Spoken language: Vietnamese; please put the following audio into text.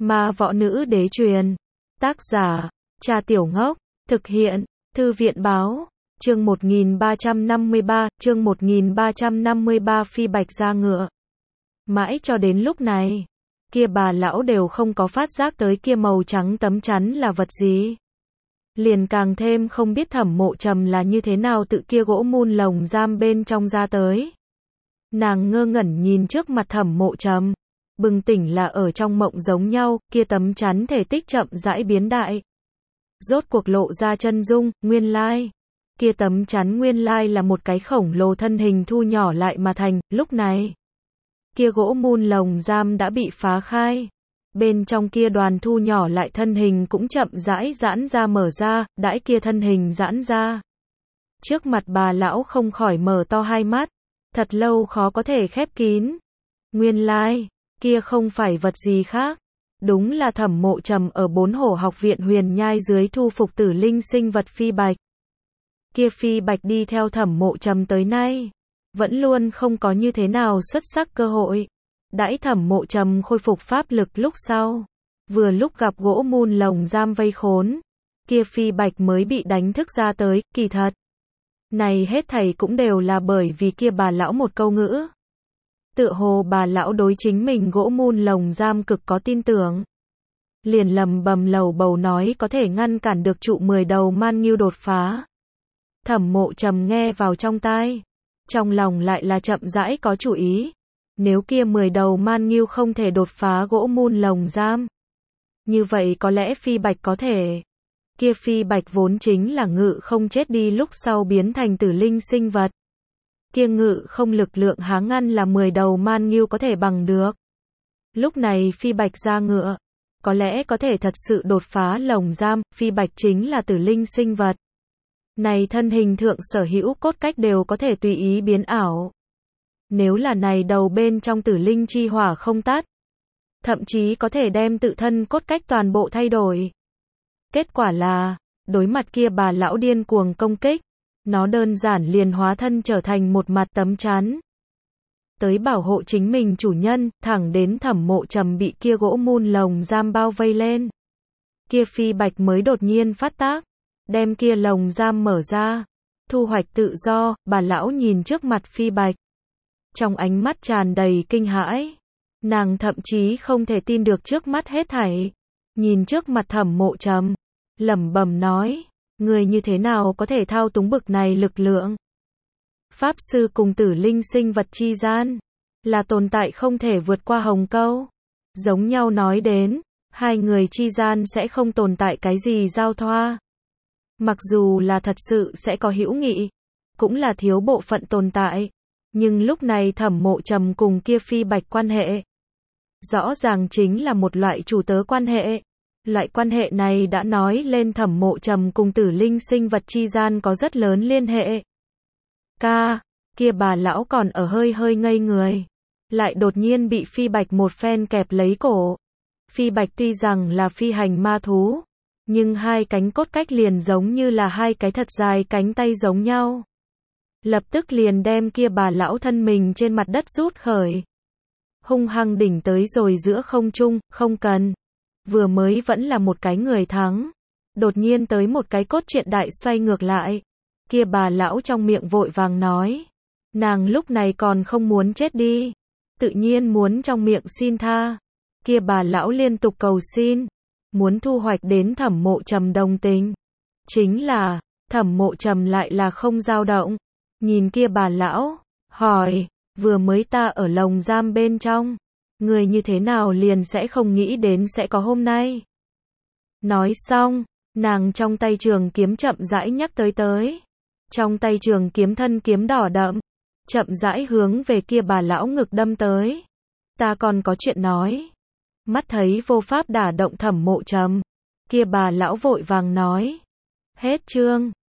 Ma võ nữ đế truyền. Tác giả, Trà Tiểu Ngốc. Thực hiện, Thư viện báo. Chương 1353, chương 1353 Phi Bạch ra ngựa. Mãi cho đến lúc này, kia bà lão đều không có phát giác tới kia màu trắng tấm chắn là vật gì. Liền càng thêm không biết Thẩm Mộ Trầm là như thế nào tự kia gỗ mun lồng giam bên trong ra tới. Nàng ngơ ngẩn nhìn trước mặt Thẩm Mộ Trầm, bừng tỉnh là ở trong mộng giống nhau, kia tấm chắn thể tích chậm rãi biến đại. Rốt cuộc lộ ra chân dung, nguyên lai. Kia tấm chắn nguyên lai là một cái khổng lồ thân hình thu nhỏ lại mà thành, lúc này. Kia gỗ mun lồng giam đã bị phá khai. Bên trong kia đoàn thu nhỏ lại thân hình cũng chậm rãi giãn ra mở ra, đãi kia thân hình giãn ra. Trước mặt bà lão không khỏi mở to hai mắt, thật lâu khó có thể khép kín. Nguyên lai, kia không phải vật gì khác. Đúng là Thẩm Mộ Trầm ở 4 Hổ học viện Huyền Nhai dưới thu phục tử linh sinh vật Phi Bạch. Kia Phi Bạch đi theo Thẩm Mộ Trầm tới nay, vẫn luôn không có như thế nào xuất sắc cơ hội. Đãi Thẩm Mộ Trầm khôi phục pháp lực lúc sau, vừa lúc gặp gỗ mun lồng giam vây khốn, kia Phi Bạch mới bị đánh thức ra tới, kỳ thật. Này hết thảy cũng đều là bởi vì kia bà lão một câu ngữ. Tựa hồ bà lão đối chính mình gỗ mun lồng giam cực có tin tưởng. Liền lầm bầm lầu bầu nói có thể ngăn cản được trụ 10 đầu man ngưu đột phá. Thẩm Mộ Trầm nghe vào trong tai, trong lòng lại là chậm rãi có chủ ý. Nếu kia 10 đầu man ngưu không thể đột phá gỗ mun lồng giam, như vậy có lẽ Phi Bạch có thể. Kia Phi Bạch vốn chính là ngự không chết đi lúc sau biến thành tử linh sinh vật. Kia ngự không lực lượng há ngăn là 10 đầu man ngưu có thể bằng được. Lúc này Phi Bạch ra ngựa, có lẽ có thể thật sự đột phá lồng giam, Phi Bạch chính là tử linh sinh vật. Này thân hình thượng sở hữu cốt cách đều có thể tùy ý biến ảo. Nếu là này đầu bên trong tử linh chi hỏa không tắt, thậm chí có thể đem tự thân cốt cách toàn bộ thay đổi. Kết quả là, đối mặt kia bà lão điên cuồng công kích, nó đơn giản liền hóa thân trở thành một mặt tấm chắn. Tới bảo hộ chính mình chủ nhân, thẳng đến Thẩm Mộ Trầm bị kia gỗ mun lồng giam bao vây lên. Kia Phi Bạch mới đột nhiên phát tác, đem kia lồng giam mở ra, thu hoạch tự do, bà lão nhìn trước mặt Phi Bạch. Trong ánh mắt tràn đầy kinh hãi, nàng thậm chí không thể tin được trước mắt hết thảy. Nhìn trước mặt Thẩm Mộ Trầm, lẩm bẩm nói, người như thế nào có thể thao túng bực này lực lượng? Pháp sư cùng tử linh sinh vật chi gian, là tồn tại không thể vượt qua hồng câu. Giống nhau nói đến, hai người chi gian sẽ không tồn tại cái gì giao thoa. Mặc dù là thật sự sẽ có hữu nghị, cũng là thiếu bộ phận tồn tại. Nhưng lúc này Thẩm Mộ Trầm cùng kia Phi Bạch quan hệ, rõ ràng chính là một loại chủ tớ quan hệ. Loại quan hệ này đã nói lên Thẩm Mộ Trầm cùng tử linh sinh vật chi gian có rất lớn liên hệ. Kia bà lão còn ở hơi hơi ngây người, lại đột nhiên bị Phi Bạch một phen kẹp lấy cổ. Phi Bạch tuy rằng là phi hành ma thú, nhưng hai cánh cốt cách liền giống như là hai cái thật dài cánh tay giống nhau. Lập tức liền đem kia bà lão thân mình trên mặt đất rút khởi. Hung hăng đỉnh tới rồi giữa không trung, không cần. Vừa mới vẫn là một cái người thắng. Đột nhiên tới một cái cốt truyện đại xoay ngược lại. Kia bà lão trong miệng vội vàng nói. Nàng lúc này còn không muốn chết đi. Tự nhiên muốn trong miệng xin tha. Kia bà lão liên tục cầu xin. Muốn thu hoạch đến Thẩm Mộ Trầm đồng tình. Chính là, Thẩm Mộ Trầm lại là không dao động. Nhìn kia bà lão, hỏi, vừa mới ta ở lồng giam bên trong, người như thế nào liền sẽ không nghĩ đến sẽ có hôm nay. Nói xong, nàng trong tay trường kiếm chậm rãi nhắc tới. Trong tay trường kiếm thân kiếm đỏ đậm, chậm rãi hướng về kia bà lão ngực đâm tới. Ta còn có chuyện nói. Mắt thấy vô pháp đả động Thẩm Mộ Trầm, kia bà lão vội vàng nói. Hết chương.